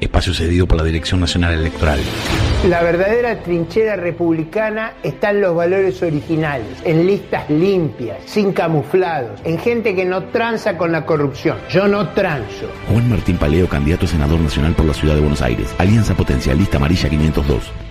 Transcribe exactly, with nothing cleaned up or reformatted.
espacio cedido por la Dirección Nacional Electoral. La verdadera trinchera republicana está en los valores originales, en listas limpias, sin camuflados, en gente que no tranza con la corrupción. Yo no transo. Juan Martín Paleo, candidato a senador nacional por la Ciudad de Buenos Aires. Alianza Potencialista Amarilla quinientos dos.